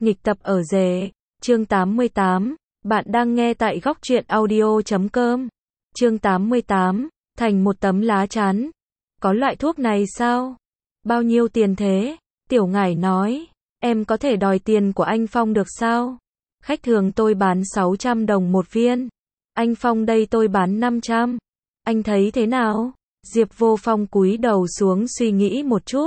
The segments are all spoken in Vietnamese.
Nghịch tập ở rể, chương 88, bạn đang nghe tại góc truyện audio.com. Chương 88, thành một tấm lá chắn. Có loại thuốc này sao? Bao nhiêu tiền thế? Tiểu Ngải nói, em có thể đòi tiền của anh Phong được sao? Khách thường tôi bán 600 đồng một viên. Anh Phong đây tôi bán 500. Anh thấy thế nào? Diệp Vô Phong cúi đầu xuống suy nghĩ một chút.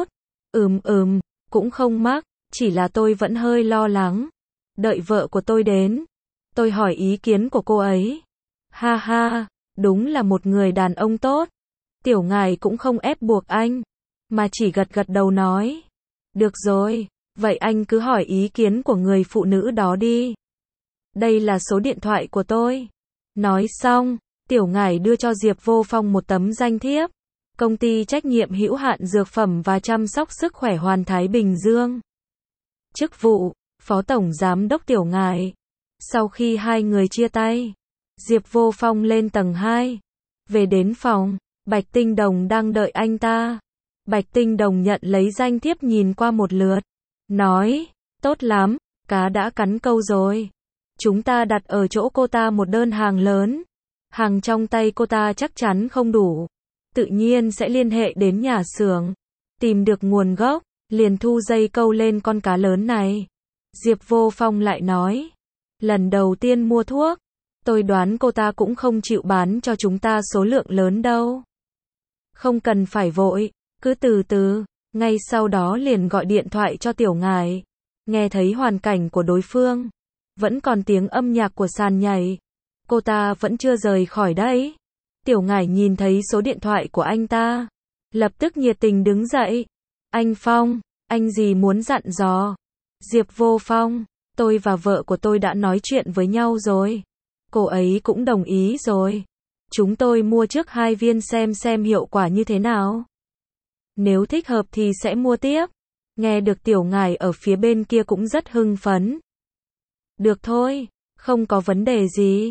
Cũng không mắc, chỉ là tôi vẫn hơi lo lắng. Đợi vợ của tôi đến, tôi hỏi ý kiến của cô ấy. Ha ha, đúng là một người đàn ông tốt. Tiểu Ngải cũng không ép buộc anh, mà chỉ gật gật đầu nói. Được rồi, vậy anh cứ hỏi ý kiến của người phụ nữ đó đi. Đây là số điện thoại của tôi. Nói xong, Tiểu Ngải đưa cho Diệp Vô Phong một tấm danh thiếp. Công ty trách nhiệm hữu hạn dược phẩm và chăm sóc sức khỏe Hoàn Thái Bình Dương. Chức vụ, Phó Tổng Giám đốc Tiểu Ngải. Sau khi hai người chia tay, Diệp Vô Phong lên tầng 2. Về đến phòng, Bạch Tinh Đồng đang đợi anh ta. Bạch Tinh Đồng nhận lấy danh thiếp nhìn qua một lượt. Nói, tốt lắm, cá đã cắn câu rồi. Chúng ta đặt ở chỗ cô ta một đơn hàng lớn. Hàng trong tay cô ta chắc chắn không đủ. Tự nhiên sẽ liên hệ đến nhà xưởng. Tìm được nguồn gốc, liền thu dây câu lên con cá lớn này. Diệp Vô Phong lại nói. Lần đầu tiên mua thuốc, tôi đoán cô ta cũng không chịu bán cho chúng ta số lượng lớn đâu. Không cần phải vội, cứ từ từ. Ngay sau đó liền gọi điện thoại cho Tiểu Ngải. Nghe thấy hoàn cảnh của đối phương, vẫn còn tiếng âm nhạc của sàn nhảy. Cô ta vẫn chưa rời khỏi đấy. Tiểu Ngải nhìn thấy số điện thoại của anh ta, lập tức nhiệt tình đứng dậy. Anh Phong, anh gì muốn dặn dò? Diệp Vô Phong, tôi và vợ của tôi đã nói chuyện với nhau rồi. Cô ấy cũng đồng ý rồi. Chúng tôi mua trước 2 viên xem hiệu quả như thế nào. Nếu thích hợp thì sẽ mua tiếp. Nghe được Tiểu Ngải ở phía bên kia cũng rất hưng phấn. Được thôi, không có vấn đề gì.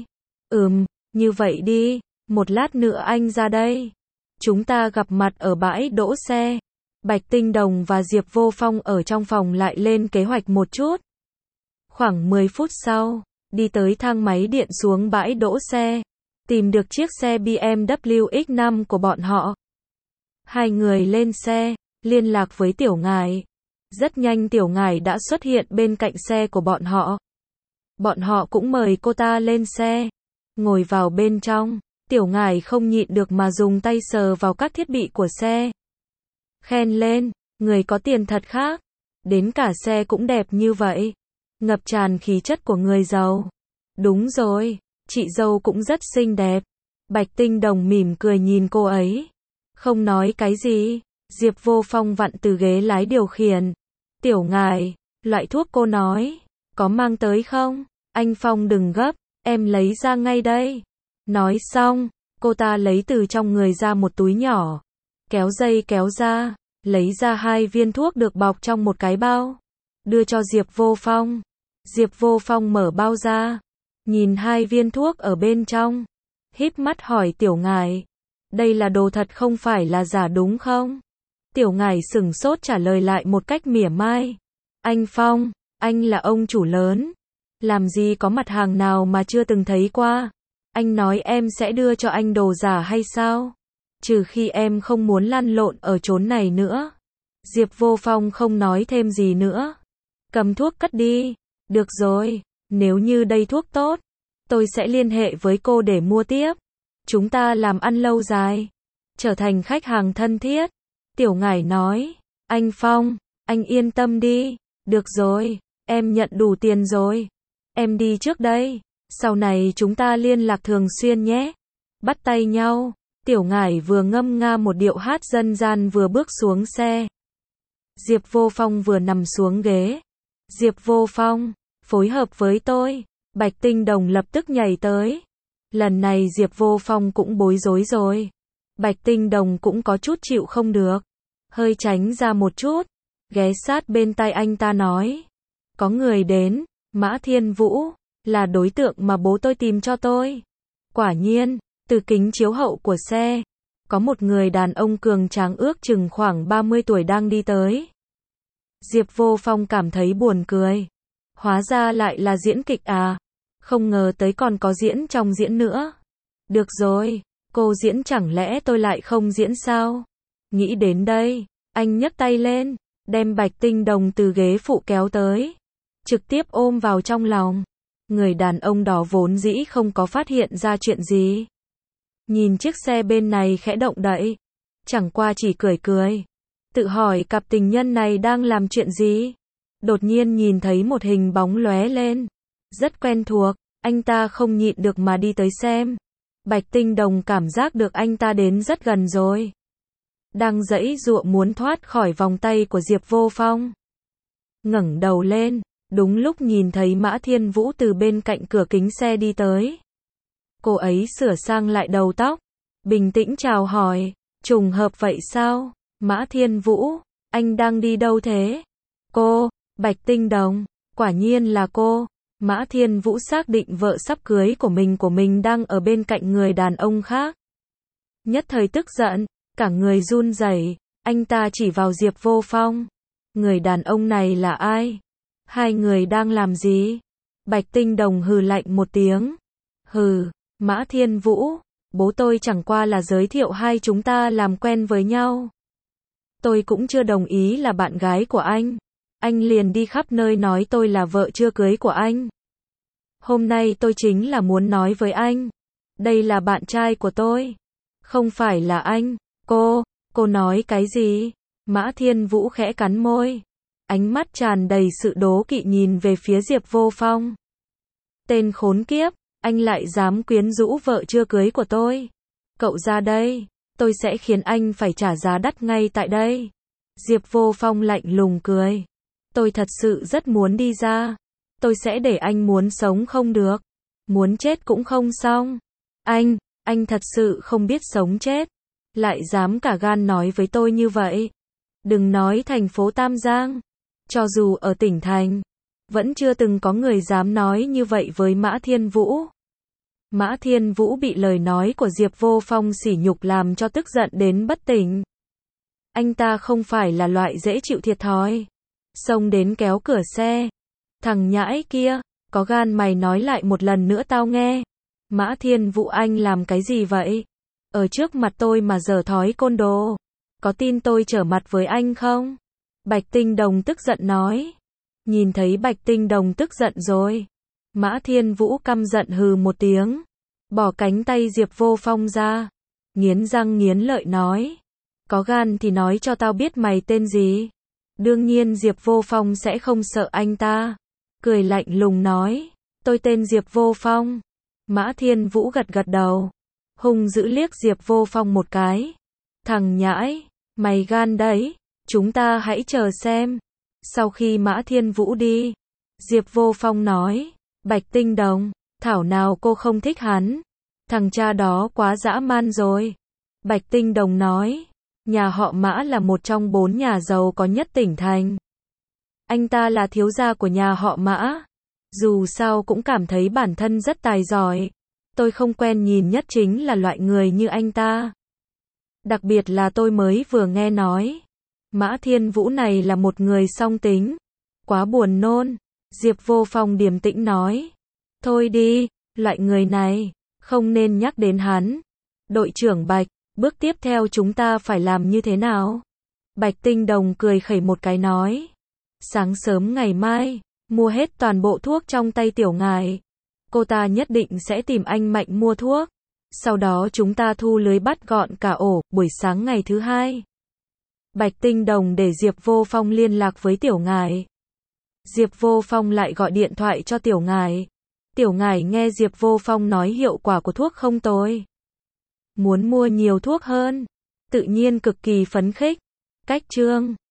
Như vậy đi, một lát nữa anh ra đây. Chúng ta gặp mặt ở bãi đỗ xe. Bạch Tinh Đồng và Diệp Vô Phong ở trong phòng lại lên kế hoạch một chút. Khoảng 10 phút sau, đi tới thang máy điện xuống bãi đỗ xe. Tìm được chiếc xe BMW X5 của bọn họ. Hai người lên xe, liên lạc với Tiểu Ngải. Rất nhanh Tiểu Ngải đã xuất hiện bên cạnh xe của bọn họ. Bọn họ cũng mời cô ta lên xe. Ngồi vào bên trong, Tiểu Ngải không nhịn được mà dùng tay sờ vào các thiết bị của xe. Khen lên, người có tiền thật khác. Đến cả xe cũng đẹp như vậy. Ngập tràn khí chất của người giàu. Đúng rồi, chị dâu cũng rất xinh đẹp. Bạch Tinh Đồng mỉm cười nhìn cô ấy. Không nói cái gì. Diệp Vô Phong vặn từ ghế lái điều khiển. Tiểu Ngải, loại thuốc cô nói, có mang tới không? Anh Phong đừng gấp, em lấy ra ngay đây. Nói xong, cô ta lấy từ trong người ra một túi nhỏ. Kéo dây kéo ra, lấy ra 2 viên thuốc được bọc trong một cái bao. Đưa cho Diệp Vô Phong. Diệp Vô Phong mở bao ra. Nhìn 2 viên thuốc ở bên trong. Híp mắt hỏi Tiểu Ngải. Đây là đồ thật không phải là giả đúng không? Tiểu Ngải sửng sốt trả lời lại một cách mỉa mai. Anh Phong, anh là ông chủ lớn. Làm gì có mặt hàng nào mà chưa từng thấy qua. Anh nói em sẽ đưa cho anh đồ giả hay sao? Trừ khi em không muốn lăn lộn ở chốn này nữa. Diệp Vô Phong không nói thêm gì nữa. Cầm thuốc cất đi. Được rồi, nếu như đây thuốc tốt, tôi sẽ liên hệ với cô để mua tiếp. Chúng ta làm ăn lâu dài, trở thành khách hàng thân thiết. Tiểu Ngải nói, anh Phong, anh yên tâm đi. Được rồi, em nhận đủ tiền rồi. Em đi trước đây, sau này chúng ta liên lạc thường xuyên nhé. Bắt tay nhau, Tiểu Ngải vừa ngâm nga một điệu hát dân gian vừa bước xuống xe. Diệp Vô Phong vừa nằm xuống ghế. Diệp Vô Phong, phối hợp với tôi. Bạch Tinh Đồng lập tức nhảy tới. Lần này Diệp Vô Phong cũng bối rối rồi. Bạch Tinh Đồng cũng có chút chịu không được. Hơi tránh ra một chút. Ghé sát bên tai anh ta nói. Có người đến, Mã Thiên Vũ, là đối tượng mà bố tôi tìm cho tôi. Quả nhiên, từ kính chiếu hậu của xe, có một người đàn ông cường tráng ước chừng khoảng 30 tuổi đang đi tới. Diệp Vô Phong cảm thấy buồn cười. Hóa ra lại là diễn kịch à? Không ngờ tới còn có diễn trong diễn nữa. Được rồi, cô diễn chẳng lẽ tôi lại không diễn sao? Nghĩ đến đây, anh nhấc tay lên, đem Bạch Tinh Đồng từ ghế phụ kéo tới, trực tiếp ôm vào trong lòng. Người đàn ông đó vốn dĩ không có phát hiện ra chuyện gì. Nhìn chiếc xe bên này khẽ động đậy, chẳng qua chỉ cười cười, tự hỏi cặp tình nhân này đang làm chuyện gì. Đột nhiên nhìn thấy một hình bóng lóe lên, rất quen thuộc, anh ta không nhịn được mà đi tới xem. Bạch Tinh Đồng cảm giác được anh ta đến rất gần rồi. Đang giãy giụa muốn thoát khỏi vòng tay của Diệp Vô Phong. Ngẩng đầu lên, đúng lúc nhìn thấy Mã Thiên Vũ từ bên cạnh cửa kính xe đi tới. Cô ấy sửa sang lại đầu tóc, bình tĩnh chào hỏi, trùng hợp vậy sao? Mã Thiên Vũ, anh đang đi đâu thế? Cô, Bạch Tinh Đồng, quả nhiên là cô. Mã Thiên Vũ xác định vợ sắp cưới của mình đang ở bên cạnh người đàn ông khác. Nhất thời tức giận, cả người run rẩy, anh ta chỉ vào Diệp Vô Phong. Người đàn ông này là ai? Hai người đang làm gì? Bạch Tinh Đồng hừ lạnh một tiếng. Hừ, Mã Thiên Vũ, bố tôi chẳng qua là giới thiệu hai chúng ta làm quen với nhau. Tôi cũng chưa đồng ý là bạn gái của anh liền đi khắp nơi nói tôi là vợ chưa cưới của anh. Hôm nay tôi chính là muốn nói với anh, đây là bạn trai của tôi, không phải là anh. Cô nói cái gì? Mã Thiên Vũ khẽ cắn môi, ánh mắt tràn đầy sự đố kỵ nhìn về phía Diệp Vô Phong. Tên khốn kiếp, anh lại dám quyến rũ vợ chưa cưới của tôi. Cậu ra đây, tôi sẽ khiến anh phải trả giá đắt ngay tại đây. Diệp Vô Phong lạnh lùng cười. Tôi thật sự rất muốn đi ra. Tôi sẽ để anh muốn sống không được, muốn chết cũng không xong. Anh thật sự không biết sống chết, lại dám cả gan nói với tôi như vậy. Đừng nói thành phố Tam Giang, cho dù ở tỉnh thành, vẫn chưa từng có người dám nói như vậy với Mã Thiên Vũ. Mã Thiên Vũ bị lời nói của Diệp Vô Phong sỉ nhục làm cho tức giận đến bất tỉnh. Anh ta không phải là loại dễ chịu thiệt thòi. Xông đến kéo cửa xe. Thằng nhãi kia, có gan mày nói lại một lần nữa tao nghe. Mã Thiên Vũ, anh làm cái gì vậy? Ở trước mặt tôi mà giở thói côn đồ. Có tin tôi trở mặt với anh không? Bạch Tinh Đồng tức giận nói. Nhìn thấy Bạch Tinh Đồng tức giận rồi, Mã Thiên Vũ căm giận hừ một tiếng, bỏ cánh tay Diệp Vô Phong ra, nghiến răng nghiến lợi nói. Có gan thì nói cho tao biết mày tên gì. Đương nhiên Diệp Vô Phong sẽ không sợ anh ta. Cười lạnh lùng nói. Tôi tên Diệp Vô Phong. Mã Thiên Vũ gật gật đầu, hung dữ liếc Diệp Vô Phong một cái. Thằng nhãi, mày gan đấy, chúng ta hãy chờ xem. Sau khi Mã Thiên Vũ đi, Diệp Vô Phong nói. Bạch Tinh Đồng, thảo nào cô không thích hắn. Thằng cha đó quá dã man rồi. Bạch Tinh Đồng nói. Nhà họ Mã là một trong 4 nhà giàu có nhất tỉnh thành. Anh ta là thiếu gia của nhà họ Mã. Dù sao cũng cảm thấy bản thân rất tài giỏi. Tôi không quen nhìn nhất chính là loại người như anh ta. Đặc biệt là tôi mới vừa nghe nói. Mã Thiên Vũ này là một người song tính. Quá buồn nôn. Diệp Vô Phong điềm tĩnh nói. Thôi đi, loại người này, không nên nhắc đến hắn. Đội trưởng Bạch, bước tiếp theo chúng ta phải làm như thế nào? Bạch Tinh Đồng cười khẩy một cái nói. Sáng sớm ngày mai, mua hết toàn bộ thuốc trong tay Tiểu Ngải. Cô ta nhất định sẽ tìm anh Mạnh mua thuốc. Sau đó chúng ta thu lưới bắt gọn cả ổ, buổi sáng ngày thứ 2. Bạch Tinh Đồng để Diệp Vô Phong liên lạc với Tiểu Ngải. Diệp Vô Phong lại gọi điện thoại cho Tiểu Ngải. Tiểu Ngải nghe Diệp Vô Phong nói hiệu quả của thuốc không tồi, muốn mua nhiều thuốc hơn, tự nhiên cực kỳ phấn khích. Cách chương